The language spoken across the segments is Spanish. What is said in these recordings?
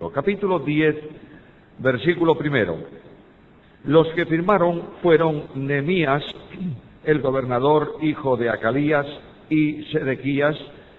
Levítico. Capítulo 10, versículo 1. Los que firmaron fueron Nehemías, el gobernador, hijo de Acalías, y Sedequías.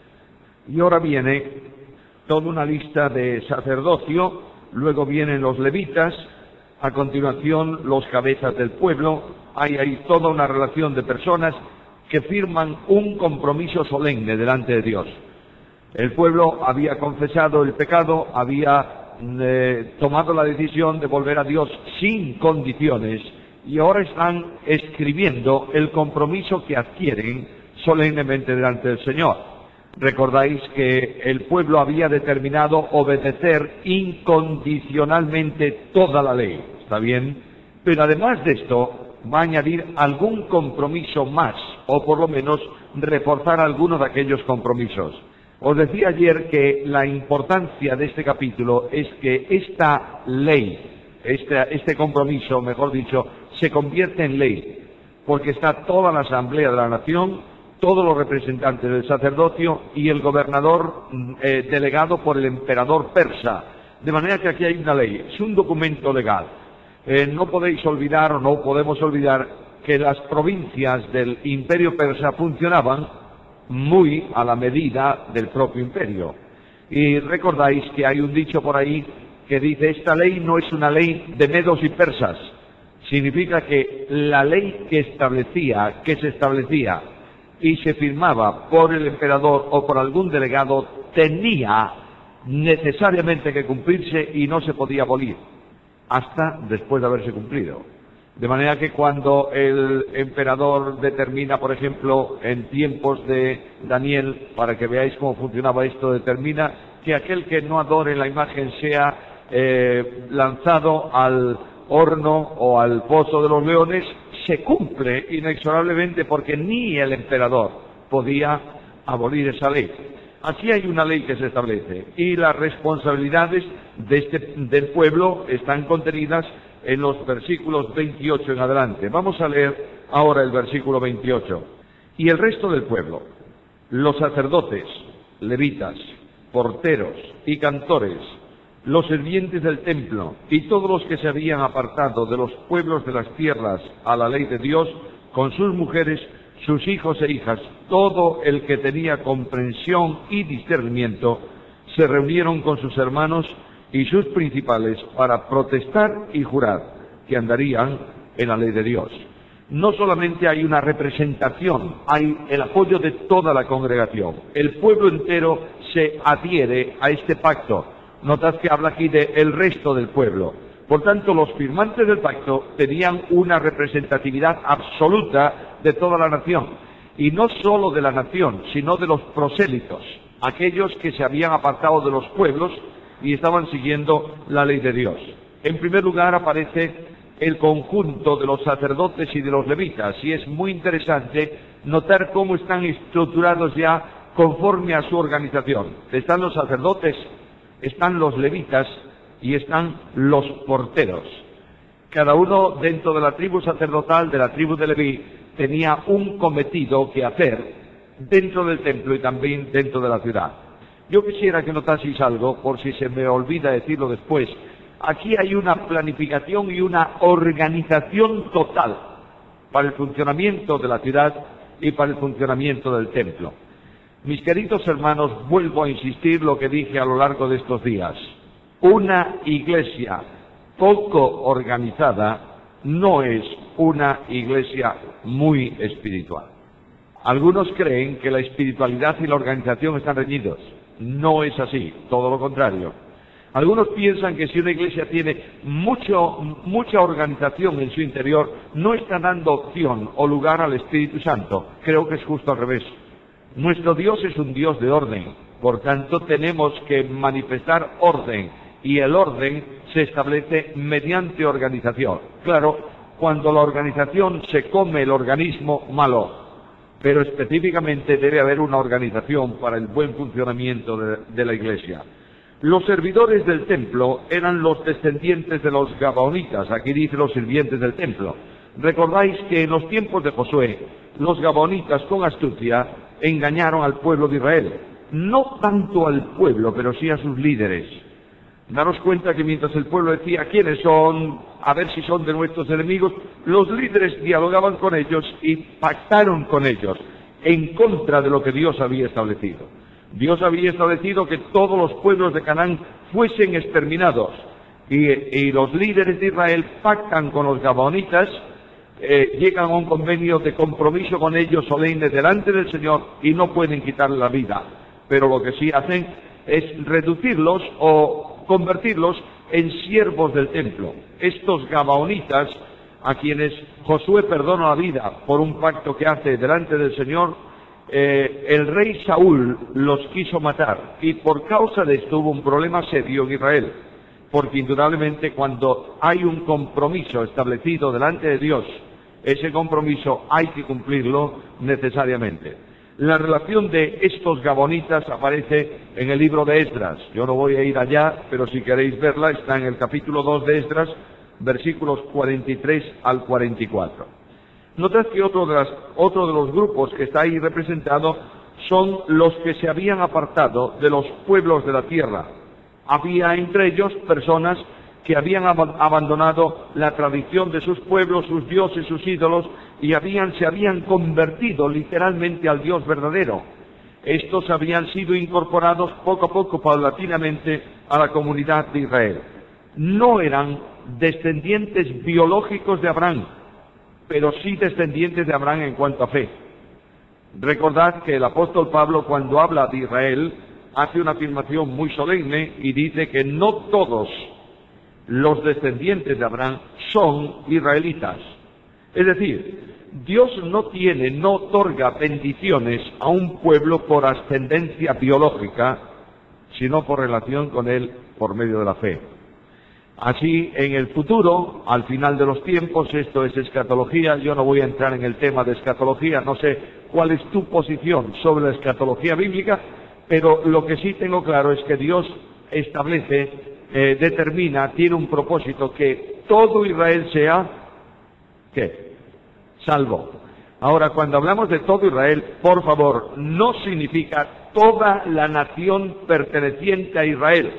Y ahora viene toda una lista de sacerdocio, luego vienen los levitas, a continuación los cabezas del pueblo. Hay ahí toda una relación de personas que firman un compromiso solemne delante de Dios. El pueblo había confesado el pecado, había tomado la decisión de volver a Dios sin condiciones, y ahora están escribiendo el compromiso que adquieren solemnemente delante del Señor. Recordáis que el pueblo había determinado obedecer incondicionalmente toda la ley, ¿está bien? Pero además de esto, va a añadir algún compromiso más, o por lo menos reforzar algunos de aquellos compromisos. Os decía ayer que la importancia de este capítulo es que esta ley, este compromiso, mejor dicho, se convierte en ley, porque está toda la asamblea de la nación, todos los representantes del sacerdocio y el gobernador delegado por el emperador persa, de manera que aquí hay una ley, es un documento legal. No podéis olvidar, o no podemos olvidar, que las provincias del imperio persa funcionaban muy a la medida del propio imperio. Y recordáis que hay un dicho por ahí que dice: esta ley no es una ley de medos y persas. Significa que la ley que se establecía y se firmaba por el emperador o por algún delegado tenía necesariamente que cumplirse y no se podía abolir hasta después de haberse cumplido. De manera que cuando el emperador determina, por ejemplo, en tiempos de Daniel, para que veáis cómo funcionaba esto, determina que aquel que no adore la imagen sea lanzado al horno o al pozo de los leones, se cumple inexorablemente, porque ni el emperador podía abolir esa ley. Aquí hay una ley que se establece y las responsabilidades del pueblo están contenidas en los versículos 28 en adelante. Vamos a leer ahora el versículo 28. Y el resto del pueblo, los sacerdotes, levitas, porteros y cantores, los sirvientes del templo y todos los que se habían apartado de los pueblos de las tierras a la ley de Dios, con sus mujeres, sus hijos e hijas, todo el que tenía comprensión y discernimiento, se reunieron con sus hermanos y sus principales para protestar y jurar que andarían en la ley de Dios. No solamente hay una representación, hay el apoyo de toda la congregación. El pueblo entero se adhiere a este pacto. Notad que habla aquí de el resto del pueblo. Por tanto, los firmantes del pacto tenían una representatividad absoluta de toda la nación. Y no solo de la nación, sino de los prosélitos, aquellos que se habían apartado de los pueblos y estaban siguiendo la ley de Dios. En primer lugar aparece el conjunto de los sacerdotes y de los levitas, y es muy interesante notar cómo están estructurados ya conforme a su organización. Están los sacerdotes, están los levitas y están los porteros. Cada uno dentro de la tribu sacerdotal, de la tribu de Leví, tenía un cometido que hacer dentro del templo y también dentro de la ciudad. Yo quisiera que notaseis algo, por si se me olvida decirlo después. Aquí hay una planificación y una organización total para el funcionamiento de la ciudad y para el funcionamiento del templo. Mis queridos hermanos, vuelvo a insistir lo que dije a lo largo de estos días. Una iglesia poco organizada no es una iglesia muy espiritual. Algunos creen que la espiritualidad y la organización están reñidos. No es así, todo lo contrario. Algunos piensan que si una iglesia tiene mucha organización en su interior, no está dando opción o lugar al Espíritu Santo. Creo que es justo al revés. Nuestro Dios es un Dios de orden, por tanto tenemos que manifestar orden, y el orden se establece mediante organización. Claro, cuando la organización se come el organismo, malo, pero específicamente debe haber una organización para el buen funcionamiento de la iglesia. Los servidores del templo eran los descendientes de los gabaonitas, aquí dice los sirvientes del templo. Recordáis que en los tiempos de Josué, los gabaonitas con astucia engañaron al pueblo de Israel. No tanto al pueblo, pero sí a sus líderes. Daros cuenta que mientras el pueblo decía quiénes son, a ver si son de nuestros enemigos, los líderes dialogaban con ellos y pactaron con ellos en contra de lo que Dios había establecido. Dios había establecido que todos los pueblos de Canaán fuesen exterminados, y los líderes de Israel pactan con los gabaonitas, llegan a un convenio de compromiso con ellos solemne delante del Señor y no pueden quitarle la vida, pero lo que sí hacen es reducirlos o convertirlos en siervos del templo. Estos gabaonitas, a quienes Josué perdona la vida por un pacto que hace delante del Señor, el rey Saúl los quiso matar, y por causa de esto hubo un problema serio en Israel, porque indudablemente cuando hay un compromiso establecido delante de Dios, ese compromiso hay que cumplirlo necesariamente. La relación de estos gabonitas aparece en el libro de Esdras. Yo no voy a ir allá, pero si queréis verla, está en el capítulo 2 de Esdras, versículos 43 al 44. Notad que otro de los grupos que está ahí representado son los que se habían apartado de los pueblos de la tierra. Había entre ellos personas que habían abandonado la tradición de sus pueblos, sus dioses, sus ídolos, y se habían convertido literalmente al Dios verdadero. Estos habían sido incorporados poco a poco, paulatinamente, a la comunidad de Israel. No eran descendientes biológicos de Abraham, pero sí descendientes de Abraham en cuanto a fe. Recordad que el apóstol Pablo, cuando habla de Israel, hace una afirmación muy solemne y dice que no todos los descendientes de Abraham son israelitas. Es decir, Dios no otorga bendiciones a un pueblo por ascendencia biológica, sino por relación con él por medio de la fe. Así, en el futuro, al final de los tiempos, esto es escatología, yo no voy a entrar en el tema de escatología, no sé cuál es tu posición sobre la escatología bíblica, pero lo que sí tengo claro es que Dios establece, determina, tiene un propósito, que todo Israel sea, ¿qué? Salvo. Ahora, cuando hablamos de todo Israel, por favor, no significa toda la nación perteneciente a Israel,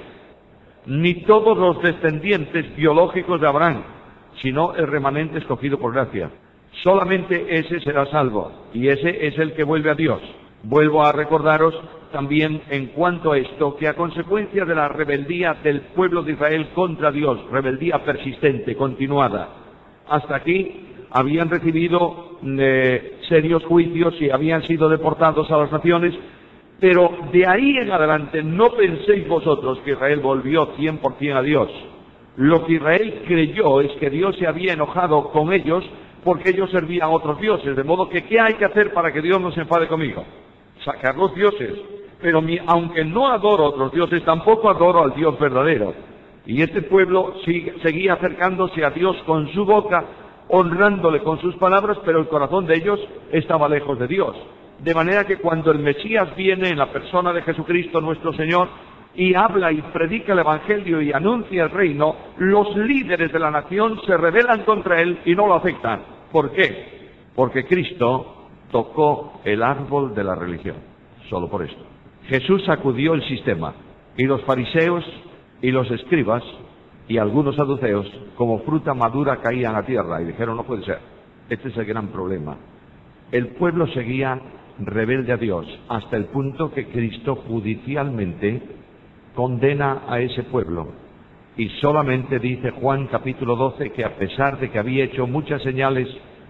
ni todos los descendientes biológicos de Abraham, sino el remanente escogido por gracia. Solamente ese será salvo, y ese es el que vuelve a Dios. Vuelvo a recordaros también en cuanto a esto, que a consecuencia de la rebeldía del pueblo de Israel contra Dios, rebeldía persistente, continuada, hasta aquí habían recibido serios juicios y habían sido deportados a las naciones. Pero de ahí en adelante no penséis vosotros que Israel volvió 100% a Dios. Lo que Israel creyó es que Dios se había enojado con ellos porque ellos servían a otros dioses. De modo que, ¿qué hay que hacer para que Dios no se enfade conmigo? Sacar los dioses. Pero aunque no adoro a otros dioses, tampoco adoro al Dios verdadero. Y este pueblo seguía acercándose a Dios con su boca, honrándole con sus palabras, pero el corazón de ellos estaba lejos de Dios. De manera que cuando el Mesías viene en la persona de Jesucristo nuestro Señor y habla y predica el Evangelio y anuncia el reino, los líderes de la nación se rebelan contra él y no lo aceptan. ¿Por qué? Porque Cristo tocó el árbol de la religión. Solo por esto. Jesús sacudió el sistema, y los fariseos y los escribas y algunos saduceos como fruta madura caían a tierra y dijeron: no puede ser, este es el gran problema. El pueblo seguía rebelde a Dios, hasta el punto que Cristo judicialmente condena a ese pueblo. Y solamente dice Juan capítulo 12 que a pesar de que había hecho muchas señales,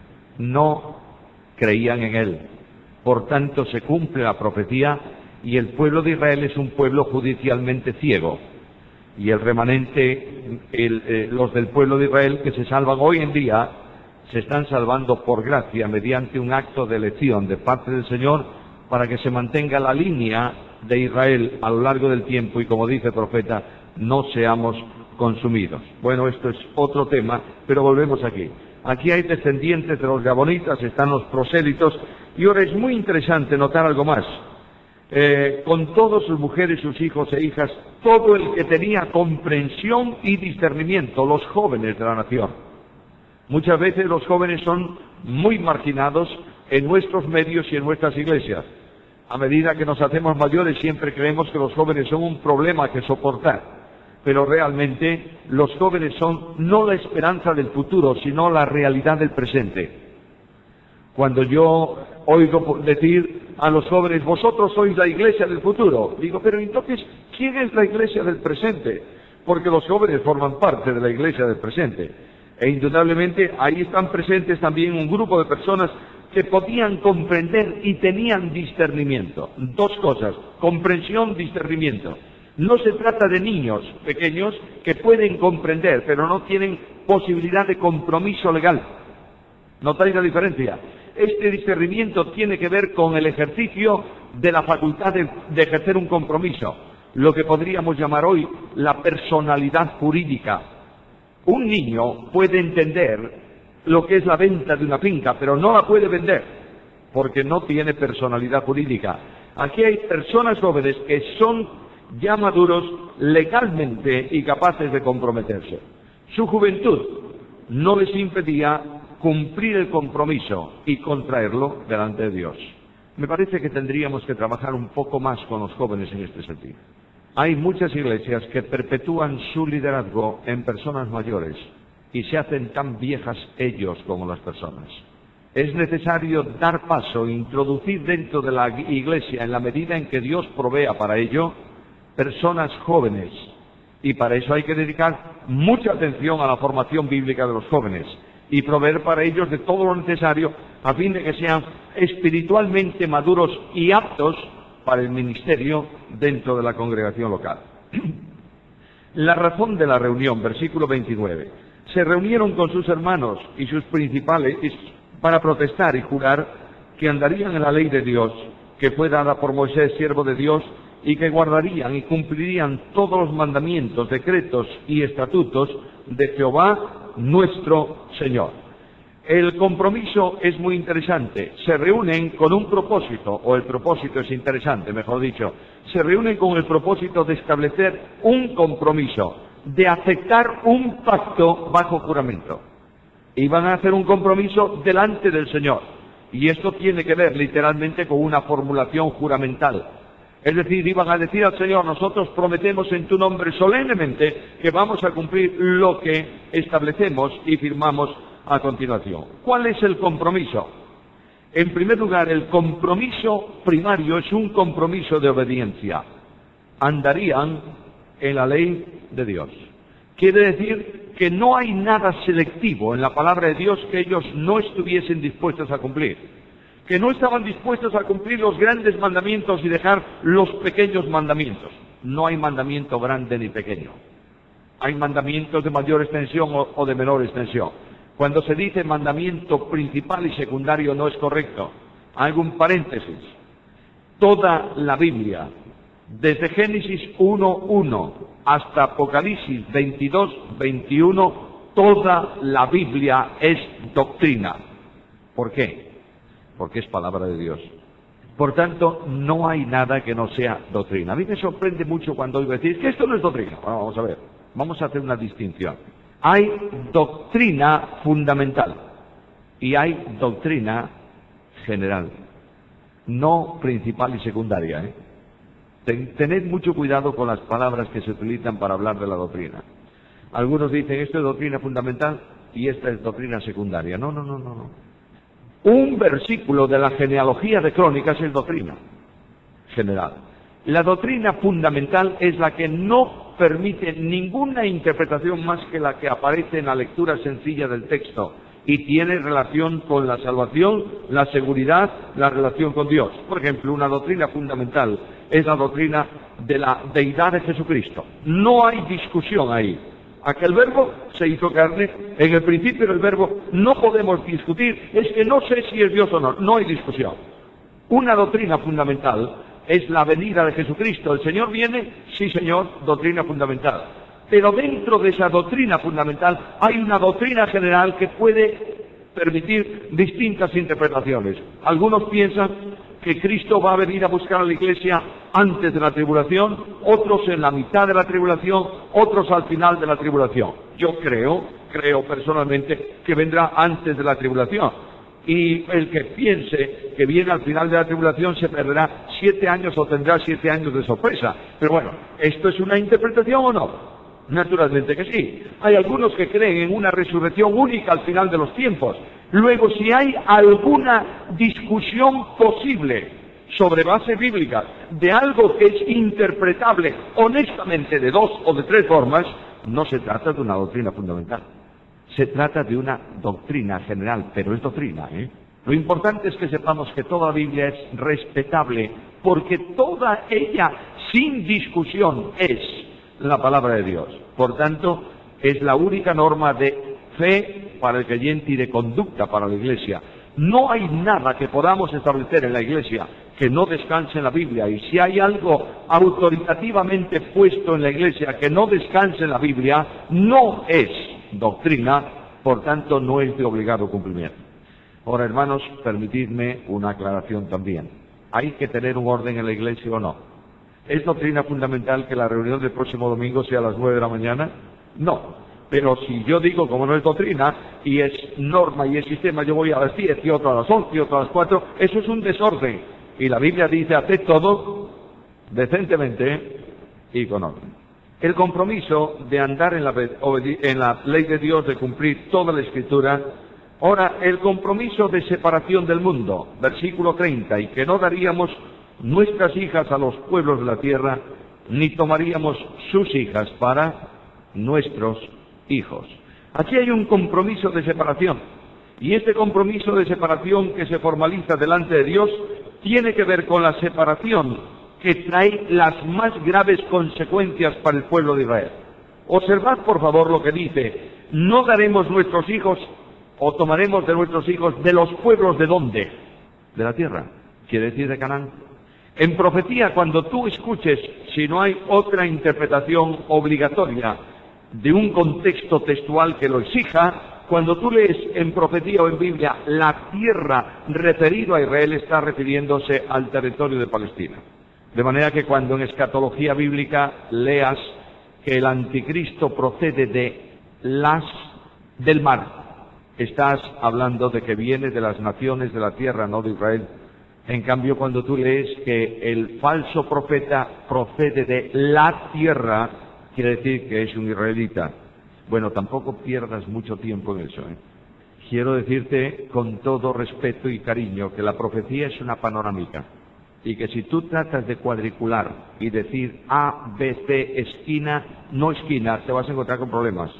no creían en él. Por tanto, se cumple la profecía y el pueblo de Israel es un pueblo judicialmente ciego. Y el remanente, los del pueblo de Israel que se salvan hoy en día, se están salvando por gracia mediante un acto de elección de parte del Señor para que se mantenga la línea de Israel a lo largo del tiempo y, como dice el profeta, no seamos consumidos. Bueno, esto es otro tema, pero volvemos aquí. Aquí hay descendientes de los gabonitas, están los prosélitos, y ahora es muy interesante notar algo más. Con todas sus mujeres, sus hijos e hijas, todo el que tenía comprensión y discernimiento, los jóvenes de la nación. Muchas veces los jóvenes son muy marginados en nuestros medios y en nuestras iglesias. A medida que nos hacemos mayores siempre creemos que los jóvenes son un problema que soportar. pero realmente los jóvenes son no la esperanza del futuro, sino la realidad del presente. Cuando yo oigo decir a los jóvenes, vosotros sois la iglesia del futuro, digo, pero entonces, ¿quién es la iglesia del presente? Porque los jóvenes forman parte de la iglesia del presente. E indudablemente ahí están presentes también un grupo de personas que podían comprender y tenían discernimiento. Dos cosas, comprensión, discernimiento. No se trata de niños pequeños que pueden comprender, pero no tienen posibilidad de compromiso legal. ¿Notáis la diferencia? Este discernimiento tiene que ver con el ejercicio de la facultad de ejercer un compromiso, lo que podríamos llamar hoy la personalidad jurídica. Un niño puede entender lo que es la venta de una finca, pero no la puede vender, porque no tiene personalidad jurídica. Aquí hay personas jóvenes que son ya maduros legalmente y capaces de comprometerse. Su juventud no les impedía cumplir el compromiso y contraerlo delante de Dios. Me parece que tendríamos que trabajar un poco más con los jóvenes en este sentido. Hay muchas iglesias que perpetúan su liderazgo en personas mayores y se hacen tan viejas ellos como las personas. Es necesario dar paso, introducir dentro de la iglesia, en la medida en que Dios provea para ello, personas jóvenes. Y para eso hay que dedicar mucha atención a la formación bíblica de los jóvenes y proveer para ellos de todo lo necesario a fin de que sean espiritualmente maduros y aptos para el ministerio dentro de la congregación local. La razón de la reunión, versículo 29. Se reunieron con sus hermanos y sus principales para protestar y jurar que andarían en la ley de Dios, que fue dada por Moisés, siervo de Dios, y que guardarían y cumplirían todos los mandamientos, decretos y estatutos de Jehová nuestro Señor. El compromiso es muy interesante. Se reúnen con un propósito, o el propósito es interesante, mejor dicho. Se reúnen con el propósito de establecer un compromiso, de aceptar un pacto bajo juramento. Y van a hacer un compromiso delante del Señor. Y esto tiene que ver literalmente con una formulación juramental. Es decir, iban a decir al Señor, nosotros prometemos en tu nombre solemnemente que vamos a cumplir lo que establecemos y firmamos a continuación. ¿Cuál es el compromiso? En primer lugar, el compromiso primario es un compromiso de obediencia. Andarían en la ley de Dios. Quiere decir que no hay nada selectivo en la palabra de Dios que ellos no estuviesen dispuestos a cumplir. Que no estaban dispuestos a cumplir los grandes mandamientos y dejar los pequeños mandamientos. No hay mandamiento grande ni pequeño. Hay mandamientos de mayor extensión o de menor extensión. Cuando se dice mandamiento principal y secundario no es correcto. Hago un paréntesis. Toda la Biblia, desde Génesis 1:1 hasta Apocalipsis 22:21, toda la Biblia es doctrina. ¿Por qué? Porque es palabra de Dios. Por tanto, no hay nada que no sea doctrina. A mí me sorprende mucho cuando oigo decir que esto no es doctrina. Bueno, vamos a ver, vamos a hacer una distinción. Hay doctrina fundamental y hay doctrina general, no principal y secundaria. Tened mucho cuidado con las palabras que se utilizan para hablar de la doctrina. Algunos dicen, esto es doctrina fundamental y esta es doctrina secundaria. No. Un versículo de la genealogía de Crónicas es doctrina general. La doctrina fundamental es la que no permite ninguna interpretación más que la que aparece en la lectura sencilla del texto y tiene relación con la salvación, la seguridad, la relación con Dios. Por ejemplo, una doctrina fundamental es la doctrina de la deidad de Jesucristo. No hay discusión ahí. Aquel verbo se hizo carne, en el principio del verbo, no podemos discutir, es que no sé si es Dios o no, no hay discusión. Una doctrina fundamental es la venida de Jesucristo. El Señor viene, sí Señor, doctrina fundamental. Pero dentro de esa doctrina fundamental hay una doctrina general que puede permitir distintas interpretaciones. Algunos piensan que Cristo va a venir a buscar a la iglesia antes de la tribulación, otros en la mitad de la tribulación, otros al final de la tribulación. Yo creo personalmente que vendrá antes de la tribulación. Y el que piense que viene al final de la tribulación se perderá 7 años o tendrá 7 años de sorpresa. Pero bueno, ¿esto es una interpretación o no? Naturalmente que sí. Hay algunos que creen en una resurrección única al final de los tiempos. Luego, si hay alguna discusión posible sobre base bíblica de algo que es interpretable honestamente de 2 o de 3 formas, no se trata de una doctrina fundamental. Se trata de una doctrina general, pero es doctrina, ¿eh? Lo importante es que sepamos que toda la Biblia es respetable, porque toda ella, sin discusión, es la palabra de Dios. Por tanto, es la única norma de fe para el creyente y de conducta para la Iglesia. No hay nada que podamos establecer en la Iglesia que no descanse en la Biblia, y si hay algo autoritativamente puesto en la Iglesia que no descanse en la Biblia, no es doctrina, por tanto no es de obligado cumplimiento. Ahora, hermanos, permitidme una aclaración también. ¿Hay que tener un orden en la Iglesia o no? ¿Es doctrina fundamental que la reunión del próximo domingo sea a las 9 de la mañana? No. Pero si yo digo, como no es doctrina, y es norma y es sistema, yo voy a las 10 y otro a las 11 y otro a las 4, eso es un desorden. Y la Biblia dice, haced todo decentemente y con orden. El compromiso de andar en la ley de Dios, de cumplir toda la Escritura. Ahora, el compromiso de separación del mundo, versículo 30, y que no daríamos nuestras hijas a los pueblos de la tierra, ni tomaríamos sus hijas para nuestros hijos. Aquí hay un compromiso de separación, y este compromiso de separación que se formaliza delante de Dios tiene que ver con la separación que trae las más graves consecuencias para el pueblo de Israel. Observad por favor lo que dice: no daremos nuestros hijos o tomaremos de nuestros hijos de los pueblos. ¿De dónde? De la tierra, quiere decir de Canaán. En profecía, cuando tú escuches, si no hay otra interpretación obligatoria de un contexto textual que lo exija, cuando tú lees en profecía o en Biblia la tierra referido a Israel, está refiriéndose al territorio de Palestina. De manera que cuando en escatología bíblica leas que el anticristo procede del mar, estás hablando de que viene de las naciones de la tierra, no de Israel. En cambio, cuando tú lees que el falso profeta procede de la tierra, quiere decir que es un israelita. Bueno, tampoco pierdas mucho tiempo en eso, ¿eh? Quiero decirte con todo respeto y cariño que la profecía es una panorámica, y que si tú tratas de cuadricular y decir A, B, C, esquina, no esquina, te vas a encontrar con problemas.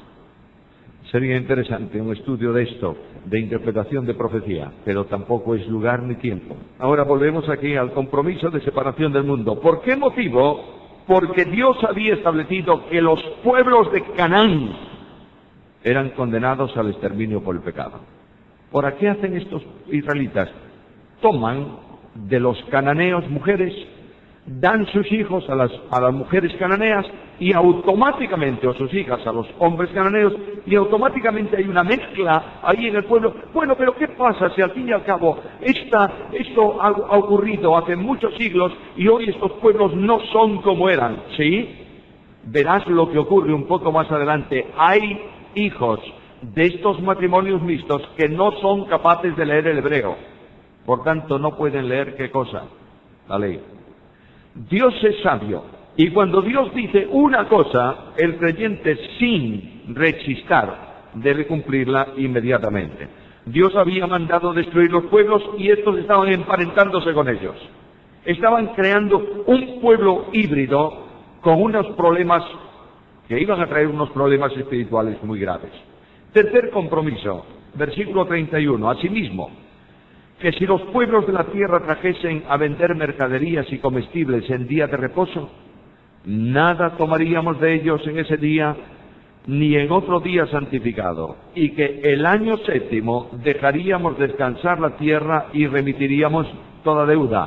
Sería interesante un estudio de esto, de interpretación de profecía, pero tampoco es lugar ni tiempo. Ahora volvemos aquí al compromiso de separación del mundo. ¿Por qué motivo? Porque Dios había establecido que los pueblos de Canaán eran condenados al exterminio por el pecado. ¿Por qué hacen estos israelitas? Toman de los cananeos mujeres, dan sus hijos a las mujeres cananeas y automáticamente, o sus hijas a los hombres cananeos, y automáticamente hay una mezcla ahí en el pueblo. Bueno, pero ¿qué pasa si al fin y al cabo esto ha ocurrido hace muchos siglos y hoy estos pueblos no son como eran? ¿Sí? Verás lo que ocurre un poco más adelante. Hay hijos de estos matrimonios mixtos que no son capaces de leer el hebreo. Por tanto, no pueden leer ¿qué cosa? La ley. Dios es sabio, y cuando Dios dice una cosa, el creyente sin rechistar debe cumplirla inmediatamente. Dios había mandado destruir los pueblos y estos estaban emparentándose con ellos. Estaban creando un pueblo híbrido con unos problemas que iban a traer unos problemas espirituales muy graves. Tercer compromiso, versículo 31, asimismo, que si los pueblos de la tierra trajesen a vender mercaderías y comestibles en día de reposo, nada tomaríamos de ellos en ese día, ni en otro día santificado, y que el año 7º dejaríamos descansar la tierra y remitiríamos toda deuda.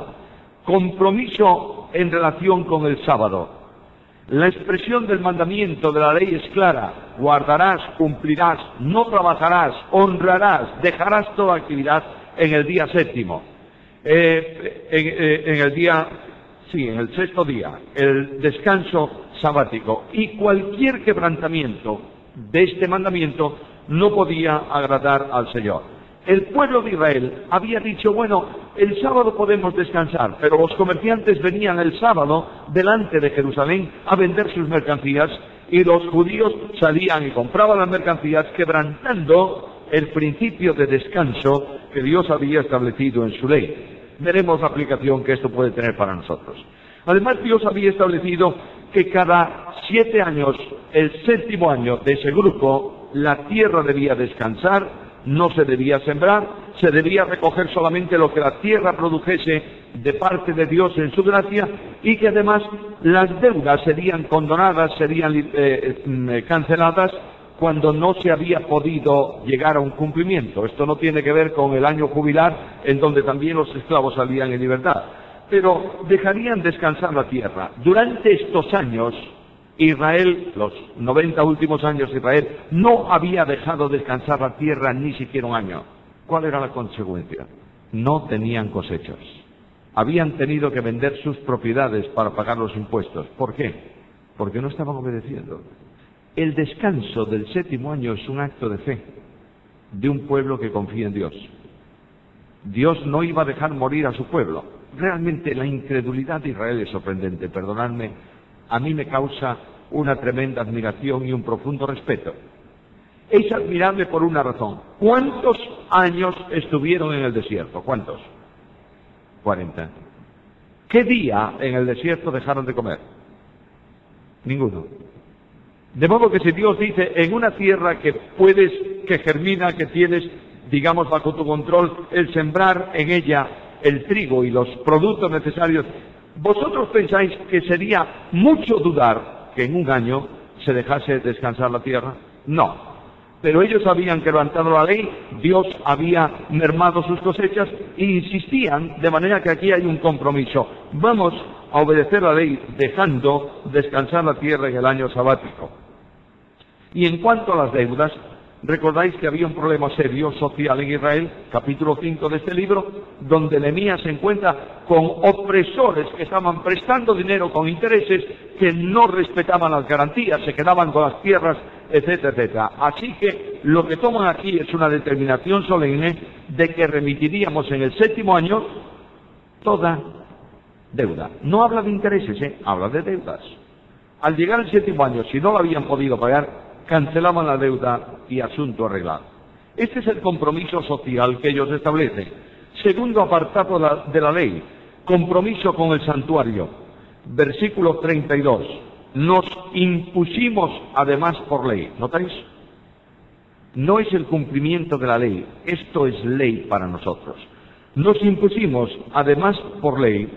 Compromiso en relación con el sábado. La expresión del mandamiento de la ley es clara: guardarás, cumplirás, no trabajarás, honrarás, dejarás toda actividad en el día 7º, en el 6º día, el descanso sabático, y cualquier quebrantamiento de este mandamiento no podía agradar al Señor. El pueblo de Israel había dicho, bueno, el sábado podemos descansar, pero los comerciantes venían el sábado delante de Jerusalén a vender sus mercancías y los judíos salían y compraban las mercancías, quebrantando el principio de descanso que Dios había establecido en su ley. Veremos la aplicación que esto puede tener para nosotros. Además, Dios había establecido que cada 7 años, el 7º año de ese grupo, la tierra debía descansar, no se debía sembrar, se debía recoger solamente lo que la tierra produjese de parte de Dios en su gracia, y que además las deudas serían condonadas, serían canceladas cuando no se había podido llegar a un cumplimiento. Esto no tiene que ver con el año jubilar, en donde también los esclavos salían en libertad, pero dejarían descansar la tierra. Durante estos años, Israel, los 90 últimos años de Israel, no había dejado descansar la tierra ni siquiera un año. ¿Cuál era la consecuencia? No tenían cosechas. Habían tenido que vender sus propiedades para pagar los impuestos. ¿Por qué? Porque no estaban obedeciendo. El descanso del 7º año es un acto de fe de un pueblo que confía en Dios. Dios no iba a dejar morir a su pueblo. Realmente la incredulidad de Israel es sorprendente, perdonadme, a mí me causa una tremenda admiración y un profundo respeto. Es admirable por una razón. ¿Cuántos años estuvieron en el desierto? ¿Cuántos? 40. ¿Qué día en el desierto dejaron de comer? Ninguno. De modo que si Dios dice, en una tierra que puedes, que germina, que tienes, digamos, bajo tu control, el sembrar en ella el trigo y los productos necesarios, ¿vosotros pensáis que sería mucho dudar que en un año se dejase descansar la tierra? No. Pero ellos habían quebrantado la ley, Dios había mermado sus cosechas e insistían, de manera que aquí hay un compromiso. Vamos a obedecer la ley dejando descansar la tierra en el año sabático. Y en cuanto a las deudas, recordáis que había un problema serio social en Israel, capítulo 5 de este libro, donde Nehemías se encuentra con opresores que estaban prestando dinero con intereses, que no respetaban las garantías, se quedaban con las tierras, etcétera, etcétera. Así que lo que toman aquí es una determinación solemne de que remitiríamos en el 7º año toda deuda. No habla de intereses, habla de deudas. Al llegar el 7º año, si no lo habían podido pagar, cancelaban la deuda y asunto arreglado. Este es el compromiso social que ellos establecen. Segundo apartado de la ley, compromiso con el santuario. Versículo 32. Nos impusimos además por ley. ¿Notáis? No es el cumplimiento de la ley, esto es ley para nosotros. Nos impusimos además por ley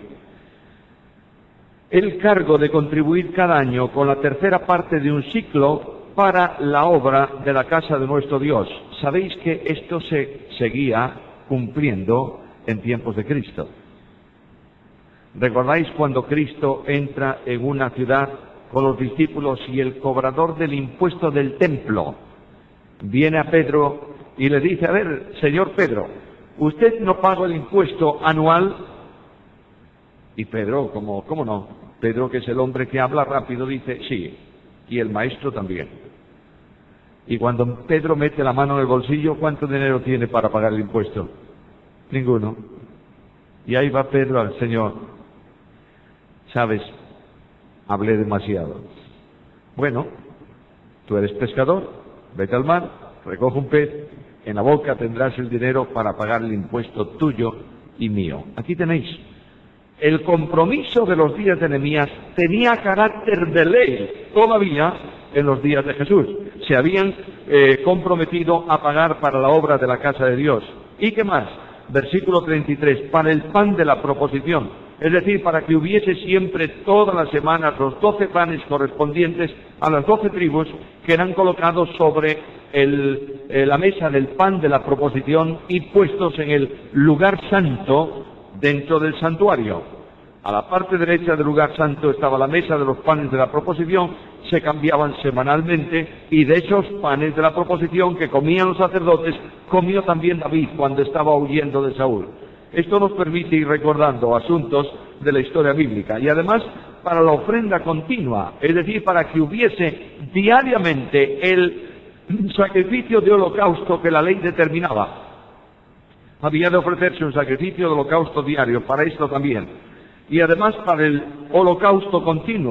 el cargo de contribuir cada año con la tercera parte de un ciclo para la obra de la casa de nuestro Dios. Sabéis que esto se seguía cumpliendo en tiempos de Cristo. ¿Recordáis cuando Cristo entra en una ciudad con los discípulos y el cobrador del impuesto del templo viene a Pedro y le dice, a ver, señor Pedro, ¿usted no paga el impuesto anual? Y Pedro, ¿cómo no? Pedro, que es el hombre que habla rápido, dice, sí, y el maestro también. Y cuando Pedro mete la mano en el bolsillo, ¿cuánto dinero tiene para pagar el impuesto? Ninguno. Y ahí va Pedro al Señor. ¿Sabes? Hablé demasiado. Bueno, tú eres pescador, vete al mar, recoge un pez, en la boca tendrás el dinero para pagar el impuesto tuyo y mío. Aquí tenéis. El compromiso de los días de Nehemías tenía carácter de ley todavía en los días de Jesús. Se habían comprometido a pagar para la obra de la casa de Dios. ¿Y qué más? Versículo 33, para el pan de la proposición. Es decir, para que hubiese siempre todas las semanas los 12 panes correspondientes a las 12 tribus que eran colocados sobre la mesa del pan de la proposición y puestos en el lugar santo dentro del santuario. A la parte derecha del lugar santo estaba la mesa de los panes de la proposición, se cambiaban semanalmente, y de esos panes de la proposición que comían los sacerdotes, comió también David cuando estaba huyendo de Saúl. Esto nos permite ir recordando asuntos de la historia bíblica, y además para la ofrenda continua, es decir, para que hubiese diariamente el sacrificio de holocausto que la ley determinaba. Había de ofrecerse un sacrificio de holocausto diario, para esto también. Y además para el holocausto continuo,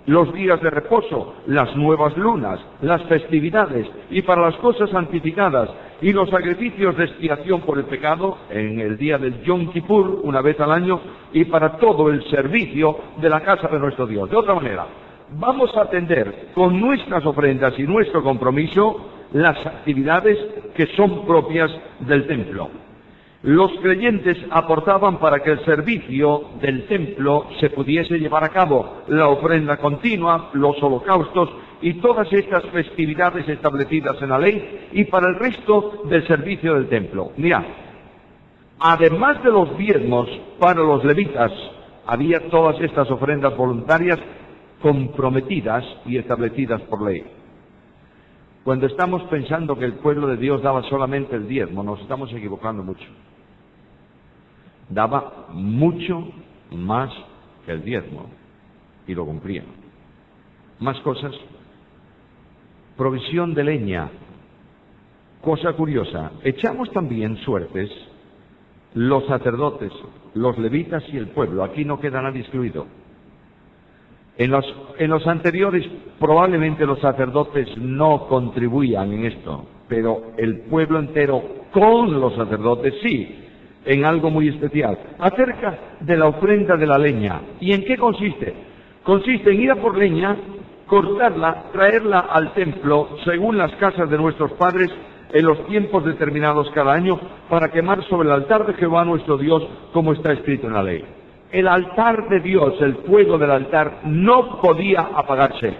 los días de reposo, las nuevas lunas, las festividades, y para las cosas santificadas, y los sacrificios de expiación por el pecado, en el día del Yom Kippur, una vez al año, y para todo el servicio de la casa de nuestro Dios. De otra manera, vamos a atender con nuestras ofrendas y nuestro compromiso las actividades que son propias del templo. Los creyentes aportaban para que el servicio del templo se pudiese llevar a cabo, la ofrenda continua, los holocaustos y todas estas festividades establecidas en la ley, y para el resto del servicio del templo. Mira, además de los diezmos para los levitas, había todas estas ofrendas voluntarias comprometidas y establecidas por ley. Cuando estamos pensando que el pueblo de Dios daba solamente el diezmo, nos estamos equivocando mucho. Daba mucho más que el diezmo, y lo cumplían. Más cosas. Provisión de leña. Cosa curiosa, echamos también suertes los sacerdotes, los levitas y el pueblo. Aquí no queda nadie excluido. En los anteriores probablemente los sacerdotes no contribuían en esto, pero el pueblo entero con los sacerdotes sí, en algo muy especial. Acerca de la ofrenda de la leña. ¿Y en qué consiste? Consiste en ir a por leña, cortarla, traerla al templo, según las casas de nuestros padres, en los tiempos determinados cada año, para quemar sobre el altar de Jehová nuestro Dios, como está escrito en la ley. El altar de Dios, el fuego del altar, no podía apagarse.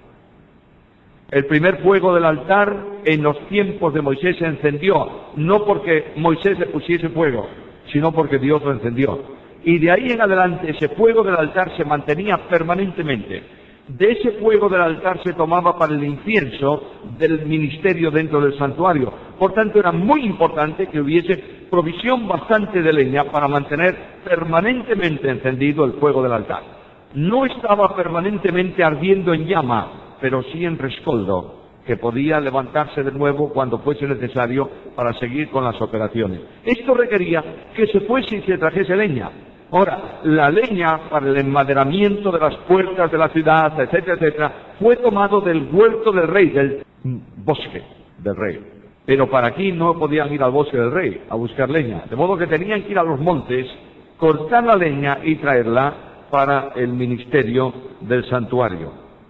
El primer fuego del altar en los tiempos de Moisés se encendió, no porque Moisés le pusiese fuego, sino porque Dios lo encendió. Y de ahí en adelante ese fuego del altar se mantenía permanentemente. De ese fuego del altar se tomaba para el incienso del ministerio dentro del santuario. Por tanto, era muy importante que hubiese provisión bastante de leña para mantener permanentemente encendido el fuego del altar. No estaba permanentemente ardiendo en llama, pero sí en rescoldo, que podía levantarse de nuevo cuando fuese necesario para seguir con las operaciones. Esto requería que se fuese y se trajese leña. Ahora, la leña para el enmaderamiento de las puertas de la ciudad, etcétera, etcétera, fue tomado del huerto del rey, del bosque del rey. Pero para aquí no podían ir al bosque del rey a buscar leña, de modo que tenían que ir a los montes, cortar la leña y traerla para el ministerio del santuario.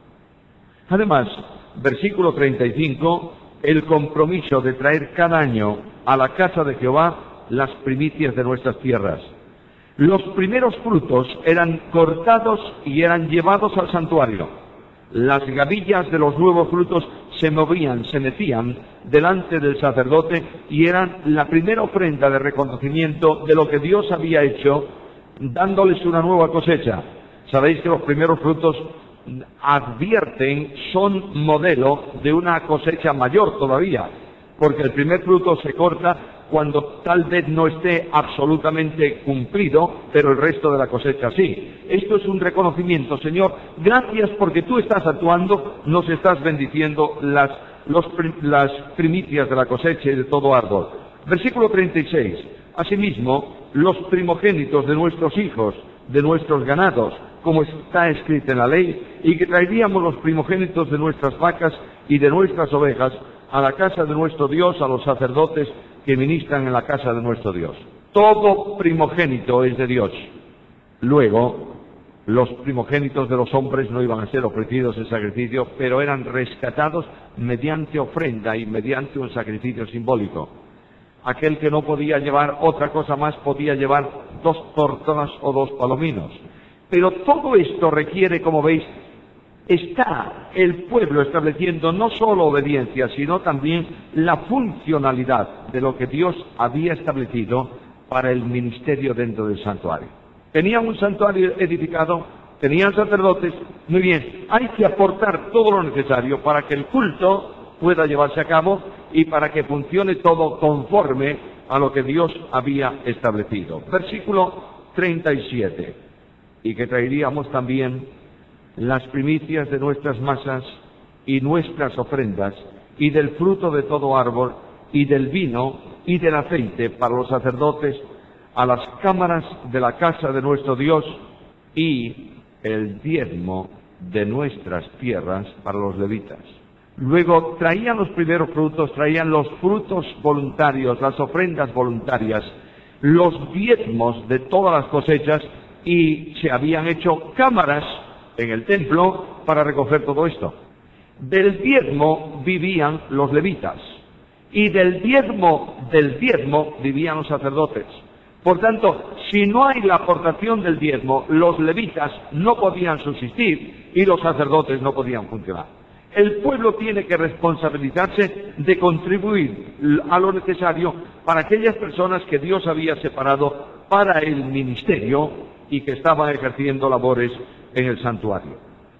Además, versículo 35, el compromiso de traer cada año a la casa de Jehová las primicias de nuestras tierras. Los primeros frutos eran cortados y eran llevados al santuario. Las gavillas de los nuevos frutos se movían, se mecían delante del sacerdote y eran la primera ofrenda de reconocimiento de lo que Dios había hecho, dándoles una nueva cosecha. Sabéis que los primeros frutos advierten, son modelo de una cosecha mayor todavía, porque el primer fruto se corta cuando tal vez no esté absolutamente cumplido, pero el resto de la cosecha sí. Esto es un reconocimiento, Señor, gracias porque tú estás actuando, nos estás bendiciendo las primicias de la cosecha y de todo árbol. Versículo 36. Asimismo, los primogénitos de nuestros hijos, de nuestros ganados, como está escrito en la ley, y que traeríamos los primogénitos de nuestras vacas y de nuestras ovejas a la casa de nuestro Dios, a los sacerdotes que ministran en la casa de nuestro Dios. Todo primogénito es de Dios. Luego, los primogénitos de los hombres no iban a ser ofrecidos en sacrificio, pero eran rescatados mediante ofrenda y mediante un sacrificio simbólico. Aquel que no podía llevar otra cosa más podía llevar 2 tórtolas o 2 palominos. Pero todo esto requiere, como veis, está el pueblo estableciendo no solo obediencia, sino también la funcionalidad de lo que Dios había establecido para el ministerio dentro del santuario. Tenían un santuario edificado, tenían sacerdotes, muy bien, hay que aportar todo lo necesario para que el culto pueda llevarse a cabo y para que funcione todo conforme a lo que Dios había establecido. Versículo 37. Y que traeríamos también las primicias de nuestras masas y nuestras ofrendas, y del fruto de todo árbol, y del vino, y del aceite para los sacerdotes, a las cámaras de la casa de nuestro Dios, y el diezmo de nuestras tierras para los levitas. Luego traían los primeros frutos, traían los frutos voluntarios, las ofrendas voluntarias, los diezmos de todas las cosechas, y se habían hecho cámaras en el templo para recoger todo esto. Del diezmo vivían los levitas, y del diezmo vivían los sacerdotes. Por tanto, si no hay la aportación del diezmo, los levitas no podían subsistir y los sacerdotes no podían funcionar. El pueblo tiene que responsabilizarse de contribuir a lo necesario para aquellas personas que Dios había separado para el ministerio y que estaban ejerciendo labores en el santuario.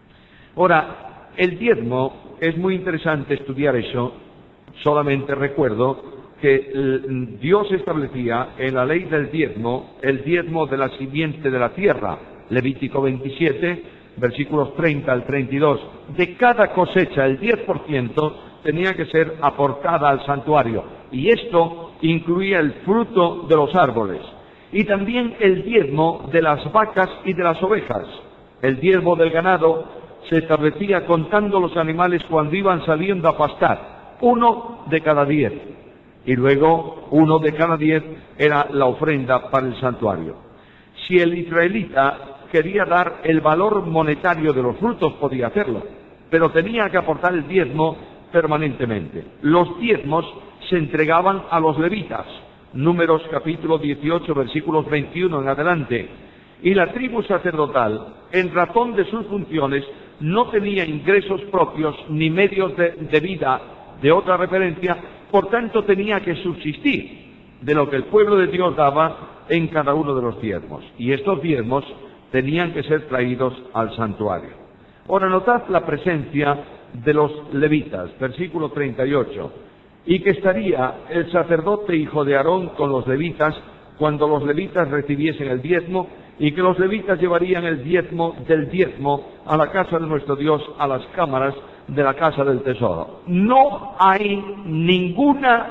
Ahora, el diezmo, es muy interesante estudiar eso. Solamente recuerdo que Dios establecía en la ley del diezmo, el diezmo de la simiente de la tierra, Levítico 27, versículos 30 al 32. De cada cosecha, el 10% tenía que ser aportada al santuario, y esto incluía el fruto de los árboles, y también el diezmo de las vacas y de las ovejas. El diezmo del ganado se establecía contando los animales cuando iban saliendo a pastar, 1 de cada 10. Y luego 1 de cada 10 era la ofrenda para el santuario. Si el israelita quería dar el valor monetario de los frutos, podía hacerlo, pero tenía que aportar el diezmo permanentemente. Los diezmos se entregaban a los levitas, Números capítulo 18, versículos 21 en adelante. Y la tribu sacerdotal, en razón de sus funciones, no tenía ingresos propios ni medios de vida de otra referencia, por tanto tenía que subsistir de lo que el pueblo de Dios daba en cada uno de los diezmos. Y estos diezmos tenían que ser traídos al santuario. Ahora notad la presencia de los levitas, versículo 38. Y que estaría el sacerdote hijo de Aarón con los levitas cuando los levitas recibiesen el diezmo, y que los levitas llevarían el diezmo del diezmo a la casa de nuestro Dios, a las cámaras de la casa del tesoro. No hay ninguna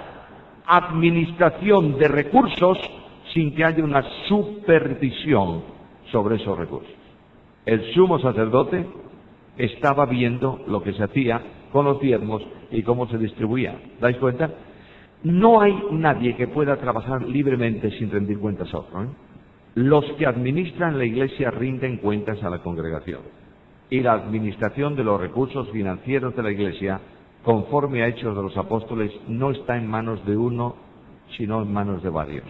administración de recursos sin que haya una supervisión sobre esos recursos. El sumo sacerdote estaba viendo lo que se hacía con los diezmos y cómo se distribuía. ¿Dais cuenta? No hay nadie que pueda trabajar libremente sin rendir cuentas a otro, ¿eh? Los que administran la iglesia rinden cuentas a la congregación. Y la administración de los recursos financieros de la iglesia, conforme a Hechos de los Apóstoles, no está en manos de uno, sino en manos de varios.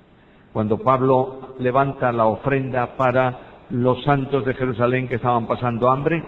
Cuando Pablo levanta la ofrenda para los santos de Jerusalén que estaban pasando hambre,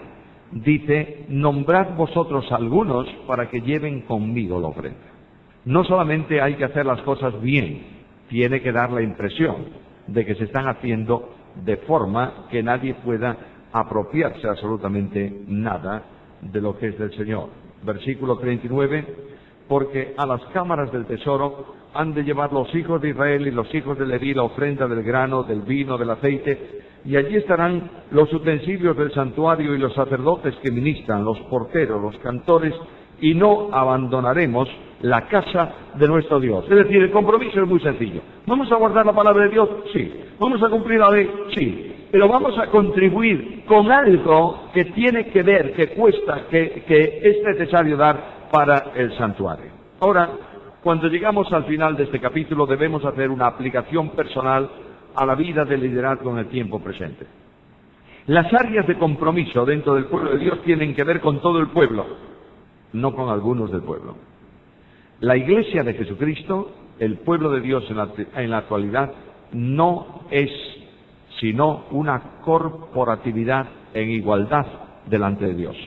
dice: nombrad vosotros algunos para que lleven conmigo la ofrenda. No solamente hay que hacer las cosas bien, tiene que dar la impresión de que se están haciendo de forma que nadie pueda apropiarse absolutamente nada de lo que es del Señor. Versículo 39, porque a las cámaras del tesoro han de llevar los hijos de Israel y los hijos de Leví la ofrenda del grano, del vino, del aceite, y allí estarán los utensilios del santuario y los sacerdotes que ministran, los porteros, los cantores, y no abandonaremos la casa de nuestro Dios. Es decir, el compromiso es muy sencillo. ¿Vamos a guardar la palabra de Dios? Sí. ¿Vamos a cumplir la ley? Sí. Pero vamos a contribuir con algo que tiene que ver, que cuesta, que es necesario dar para el santuario. Ahora, cuando llegamos al final de este capítulo, debemos hacer una aplicación personal a la vida del liderazgo en el tiempo presente. Las áreas de compromiso dentro del pueblo de Dios tienen que ver con todo el pueblo, no con algunos del pueblo. La Iglesia de Jesucristo, el pueblo de Dios en la actualidad, no es sino una corporatividad en igualdad delante de Dios.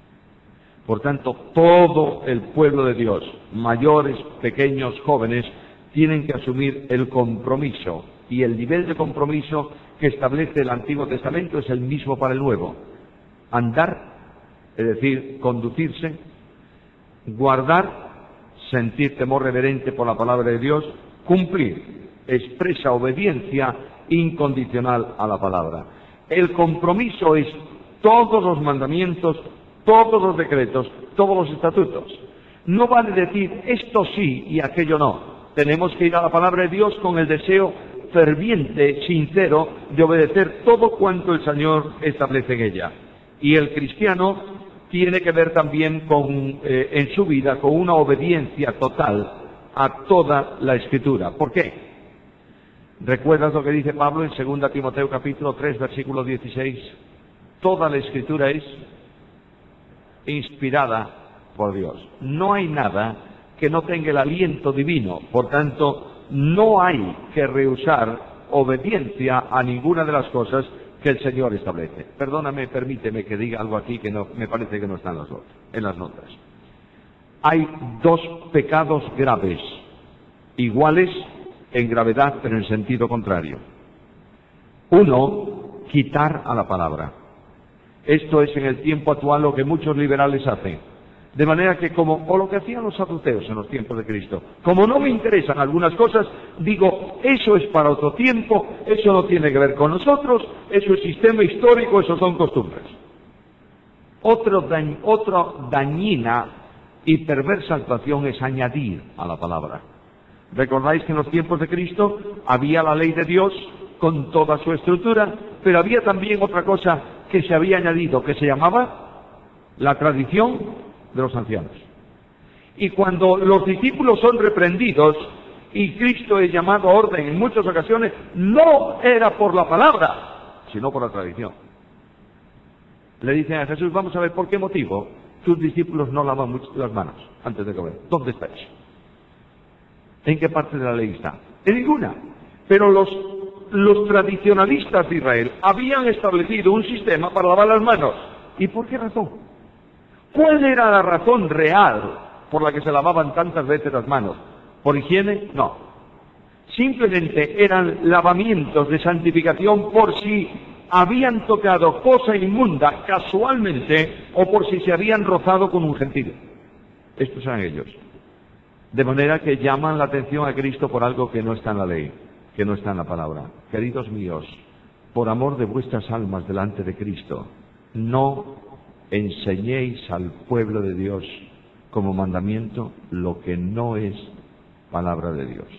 Por tanto, todo el pueblo de Dios, mayores, pequeños, jóvenes, tienen que asumir el compromiso, y el nivel de compromiso que establece el Antiguo Testamento es el mismo para el Nuevo. Andar, es decir, conducirse, guardar, sentir temor reverente por la palabra de Dios, cumplir, expresa obediencia incondicional a la palabra. El compromiso es todos los mandamientos, todos los decretos, todos los estatutos. No vale decir esto sí y aquello no. Tenemos que ir a la palabra de Dios con el deseo ferviente, sincero, de obedecer todo cuanto el Señor establece en ella. Y el cristiano tiene que ver también en su vida con una obediencia total a toda la Escritura. ¿Por qué? ¿Recuerdas lo que dice Pablo en 2 Timoteo capítulo 3, versículo 16? Toda la Escritura es inspirada por Dios. No hay nada que no tenga el aliento divino. Por tanto, no hay que rehusar obediencia a ninguna de las cosas que el Señor establece. Perdóname, permíteme que diga algo aquí que no, me parece que no está en las notas. Hay dos pecados graves, iguales en gravedad, pero en sentido contrario. Uno, quitar a la palabra. Esto es en el tiempo actual lo que muchos liberales hacen. De manera que o lo que hacían los saduceos en los tiempos de Cristo, como no me interesan algunas cosas, digo, eso es para otro tiempo, eso no tiene que ver con nosotros, eso es sistema histórico, eso son costumbres. Otra dañina y perversa actuación es añadir a la palabra. ¿Recordáis que en los tiempos de Cristo había la ley de Dios con toda su estructura, pero había también otra cosa que se había añadido, que se llamaba la tradición de los ancianos? Y cuando los discípulos son reprendidos y Cristo es llamado a orden en muchas ocasiones, no era por la palabra, sino por la tradición. Le dicen a Jesús, vamos a ver por qué motivo tus discípulos no lavan las manos antes de comer. ¿Dónde está eso? ¿En qué parte de la ley está? En ninguna. Pero los tradicionalistas de Israel habían establecido un sistema para lavar las manos. ¿Y por qué razón? ¿Cuál era la razón real por la que se lavaban tantas veces las manos? ¿Por higiene? No. Simplemente eran lavamientos de santificación por si habían tocado cosa inmunda casualmente o por si se habían rozado con un gentil. Estos eran ellos. De manera que llaman la atención a Cristo por algo que no está en la ley, que no está en la palabra. Queridos míos, por amor de vuestras almas delante de Cristo, no enseñéis al pueblo de Dios como mandamiento lo que no es palabra de Dios.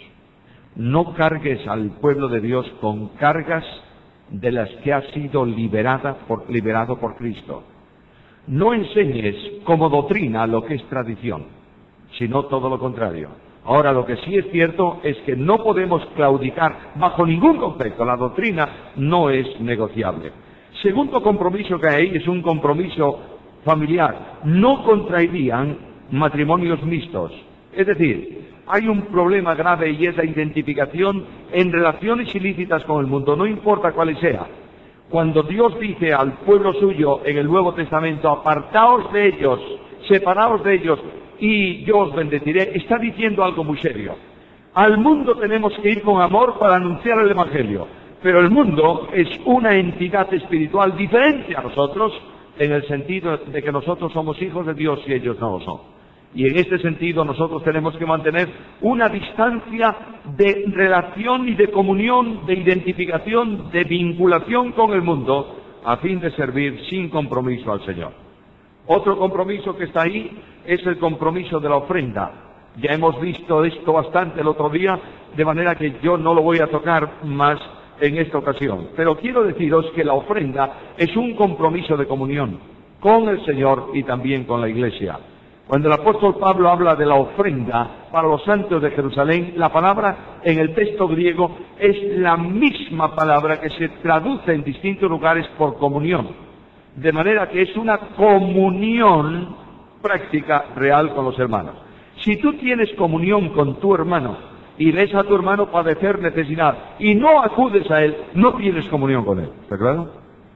No cargues al pueblo de Dios con cargas de las que ha sido liberado por Cristo. No enseñes como doctrina lo que es tradición, sino todo lo contrario. Ahora, lo que sí es cierto es que no podemos claudicar bajo ningún concepto. La doctrina no es negociable. Segundo compromiso que hay es un compromiso familiar. No contraerían matrimonios mixtos. Es decir, hay un problema grave y es la identificación en relaciones ilícitas con el mundo, no importa cuáles sea. Cuando Dios dice al pueblo suyo en el Nuevo Testamento, apartaos de ellos, separaos de ellos y yo os bendeciré, está diciendo algo muy serio. Al mundo tenemos que ir con amor para anunciar el Evangelio. Pero el mundo es una entidad espiritual diferente a nosotros, en el sentido de que nosotros somos hijos de Dios y ellos no lo son. Y en este sentido nosotros tenemos que mantener una distancia de relación y de comunión, de identificación, de vinculación con el mundo, a fin de servir sin compromiso al Señor. Otro compromiso que está ahí es el compromiso de la ofrenda. Ya hemos visto esto bastante el otro día, de manera que yo no lo voy a tocar más en esta ocasión. Pero quiero deciros que la ofrenda es un compromiso de comunión con el Señor y también con la Iglesia. Cuando el apóstol Pablo habla de la ofrenda para los santos de Jerusalén, la palabra en el texto griego es la misma palabra que se traduce en distintos lugares por comunión. De manera que es una comunión práctica real con los hermanos. Si tú tienes comunión con tu hermano y ves a tu hermano padecer necesidad y no acudes a él, no tienes comunión con él. ¿Está claro?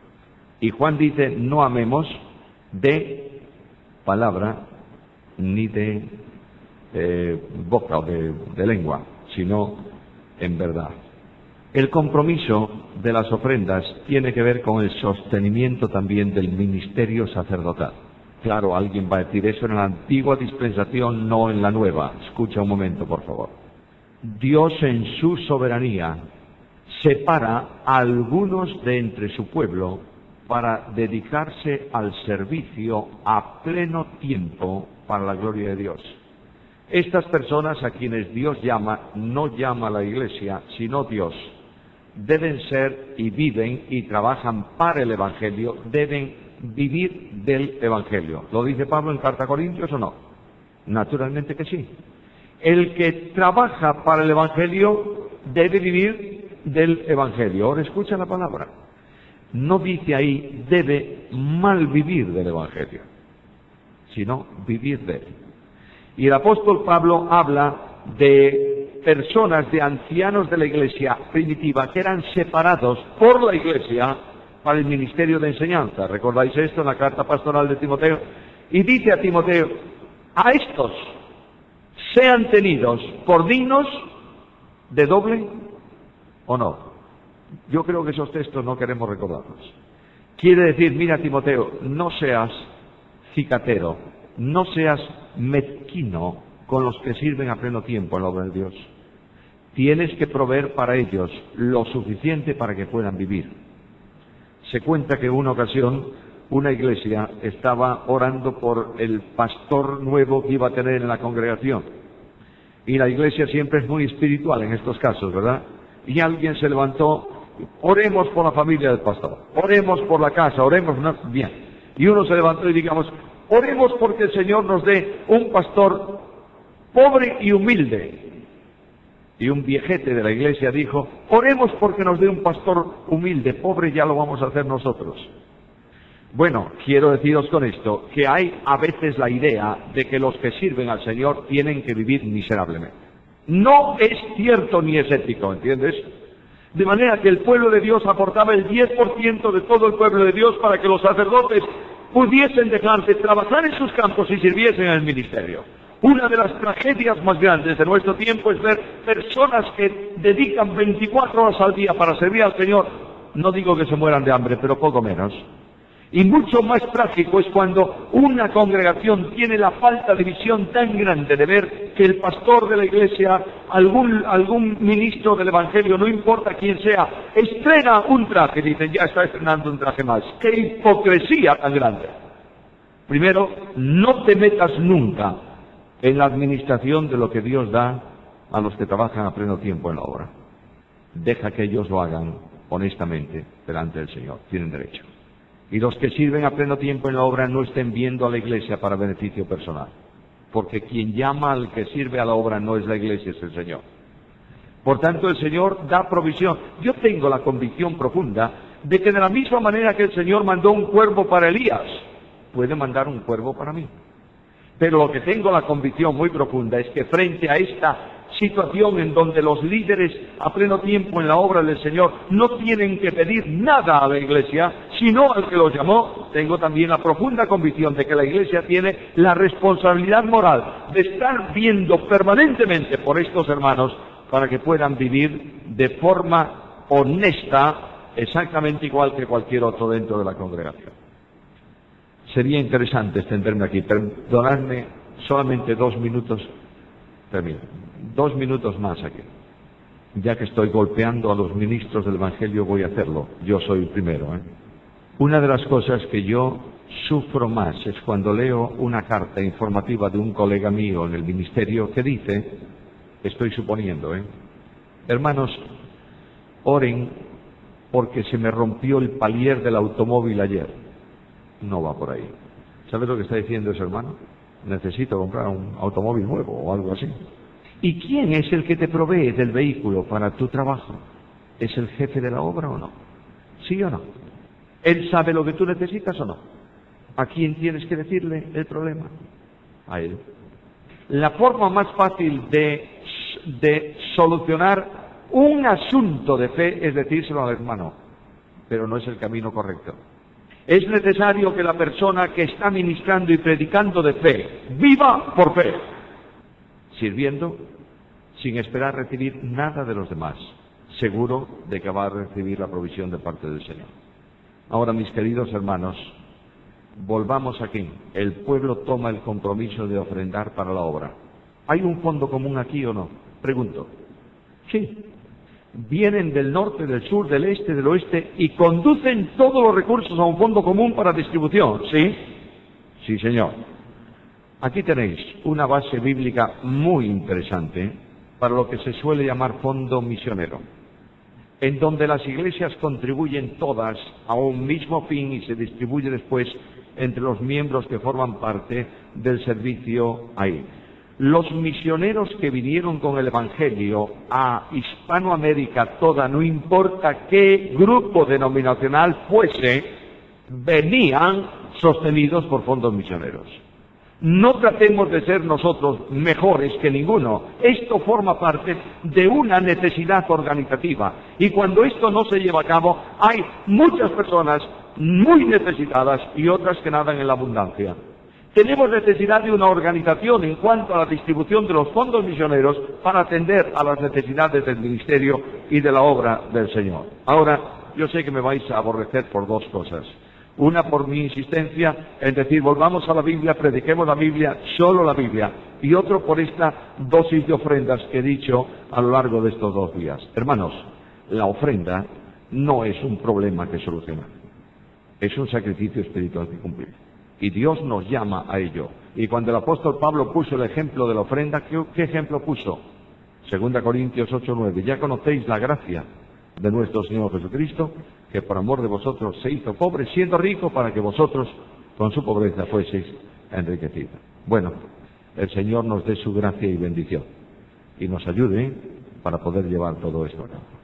Y Juan dice, no amemos de palabra ni de boca o de lengua, sino en verdad. El compromiso de las ofrendas tiene que ver con el sostenimiento también del ministerio sacerdotal. Claro, alguien va a decir eso en la antigua dispensación, no en la nueva. Escucha un momento, por favor. Dios en su soberanía separa a algunos de entre su pueblo para dedicarse al servicio a pleno tiempo para la gloria de Dios. Estas personas a quienes Dios llama, no llama a la Iglesia, sino Dios, deben ser y viven y trabajan para el Evangelio, deben vivir del Evangelio. ¿Lo dice Pablo en Carta a Corintios o no? Naturalmente que sí. El que trabaja para el Evangelio debe vivir del Evangelio. Ahora escucha la palabra. No dice ahí debe mal vivir del Evangelio, sino vivir de él. Y el apóstol Pablo habla de personas, de ancianos de la iglesia primitiva que eran separados por la iglesia para el ministerio de enseñanza. ¿Recordáis esto en la carta pastoral de Timoteo? Y dice a Timoteo, a estos sean tenidos por dignos de doble honor. Yo creo que esos textos no queremos recordarlos. Quiere decir, mira Timoteo, no seas cicatero, no seas mezquino con los que sirven a pleno tiempo en la obra de Dios. Tienes que proveer para ellos lo suficiente para que puedan vivir. Se cuenta que en una ocasión una iglesia estaba orando por el pastor nuevo que iba a tener en la congregación. Y la iglesia siempre es muy espiritual en estos casos, ¿verdad? Y alguien se levantó, oremos por la familia del pastor, oremos por la casa, oremos, no, bien. Y uno se levantó y digamos, oremos porque el Señor nos dé un pastor pobre y humilde. Y un viejete de la iglesia dijo, oremos porque nos dé un pastor humilde, pobre ya lo vamos a hacer nosotros. Bueno, quiero deciros con esto, que hay a veces la idea de que los que sirven al Señor tienen que vivir miserablemente. No es cierto ni es ético, ¿entiendes? De manera que el pueblo de Dios aportaba el 10% de todo el pueblo de Dios para que los sacerdotes pudiesen dejar de trabajar en sus campos y sirviesen en el ministerio. Una de las tragedias más grandes de nuestro tiempo es ver personas que dedican 24 horas al día para servir al Señor. No digo que se mueran de hambre, pero poco menos. Y mucho más trágico es cuando una congregación tiene la falta de visión tan grande de ver que el pastor de la iglesia, algún ministro del Evangelio, no importa quién sea, estrena un traje. Dicen, ya está estrenando un traje más. ¡Qué hipocresía tan grande! Primero, no te metas nunca en la administración de lo que Dios da a los que trabajan a pleno tiempo en la obra. Deja que ellos lo hagan honestamente delante del Señor. Tienen derecho. Y los que sirven a pleno tiempo en la obra no estén viendo a la iglesia para beneficio personal. Porque quien llama al que sirve a la obra no es la iglesia, es el Señor. Por tanto, el Señor da provisión. Yo tengo la convicción profunda de que de la misma manera que el Señor mandó un cuervo para Elías, puede mandar un cuervo para mí. Pero lo que tengo la convicción muy profunda es que frente a esta situación en donde los líderes a pleno tiempo en la obra del Señor no tienen que pedir nada a la iglesia, sino al que los llamó, tengo también la profunda convicción de que la iglesia tiene la responsabilidad moral de estar viendo permanentemente por estos hermanos para que puedan vivir de forma honesta, exactamente igual que cualquier otro dentro de la congregación. Sería interesante extenderme aquí, perdonadme solamente 2 minutos, termino. 2 minutos más aquí. Ya que estoy golpeando a los ministros del Evangelio, voy a hacerlo. Yo soy el primero. Una de las cosas que yo sufro más es cuando leo una carta informativa de un colega mío en el ministerio que dice, estoy suponiendo, hermanos, oren porque se me rompió el palier del automóvil ayer. No va por ahí. ¿Sabes lo que está diciendo ese hermano? Necesito comprar un automóvil nuevo o algo así. ¿Y quién es el que te provee del vehículo para tu trabajo? ¿Es el jefe de la obra o no? ¿Sí o no? ¿Él sabe lo que tú necesitas o no? ¿A quién tienes que decirle el problema? A él. La forma más fácil de solucionar un asunto de fe es decírselo al hermano, pero no es el camino correcto. Es necesario que la persona que está ministrando y predicando de fe viva por fe, sirviendo sin esperar recibir nada de los demás, seguro de que va a recibir la provisión de parte del Señor. Ahora, mis queridos hermanos, volvamos aquí. El pueblo toma el compromiso de ofrendar para la obra. ¿Hay un fondo común aquí o no? Pregunto. Sí. Vienen del norte, del sur, del este, del oeste y conducen todos los recursos a un fondo común para distribución. ¿Sí? Sí, señor. Aquí tenéis una base bíblica muy interesante para lo que se suele llamar fondo misionero. en donde las iglesias contribuyen todas a un mismo fin y se distribuye después entre los miembros que forman parte del servicio ahí. Los misioneros que vinieron con el Evangelio a Hispanoamérica toda, no importa qué grupo denominacional fuese, venían sostenidos por fondos misioneros. No tratemos de ser nosotros mejores que ninguno. Esto forma parte de una necesidad organizativa. Y cuando esto no se lleva a cabo, hay muchas personas muy necesitadas y otras que nadan en la abundancia. Tenemos necesidad de una organización en cuanto a la distribución de los fondos misioneros para atender a las necesidades del ministerio y de la obra del Señor. Ahora, yo sé que me vais a aborrecer por dos cosas. Una, por mi insistencia en decir, volvamos a la Biblia, prediquemos la Biblia, solo la Biblia. Y otro, por esta dosis de ofrendas que he dicho a lo largo de estos 2 días. Hermanos, la ofrenda no es un problema que solucionar. Es un sacrificio espiritual que cumplir. Y Dios nos llama a ello. Y cuando el apóstol Pablo puso el ejemplo de la ofrenda, ¿qué ejemplo puso? 2 Corintios 8:9. Ya conocéis la gracia de nuestro Señor Jesucristo, que por amor de vosotros se hizo pobre, siendo rico, para que vosotros con su pobreza fueseis enriquecidos. Bueno, el Señor nos dé su gracia y bendición, y nos ayude para poder llevar todo esto a cabo.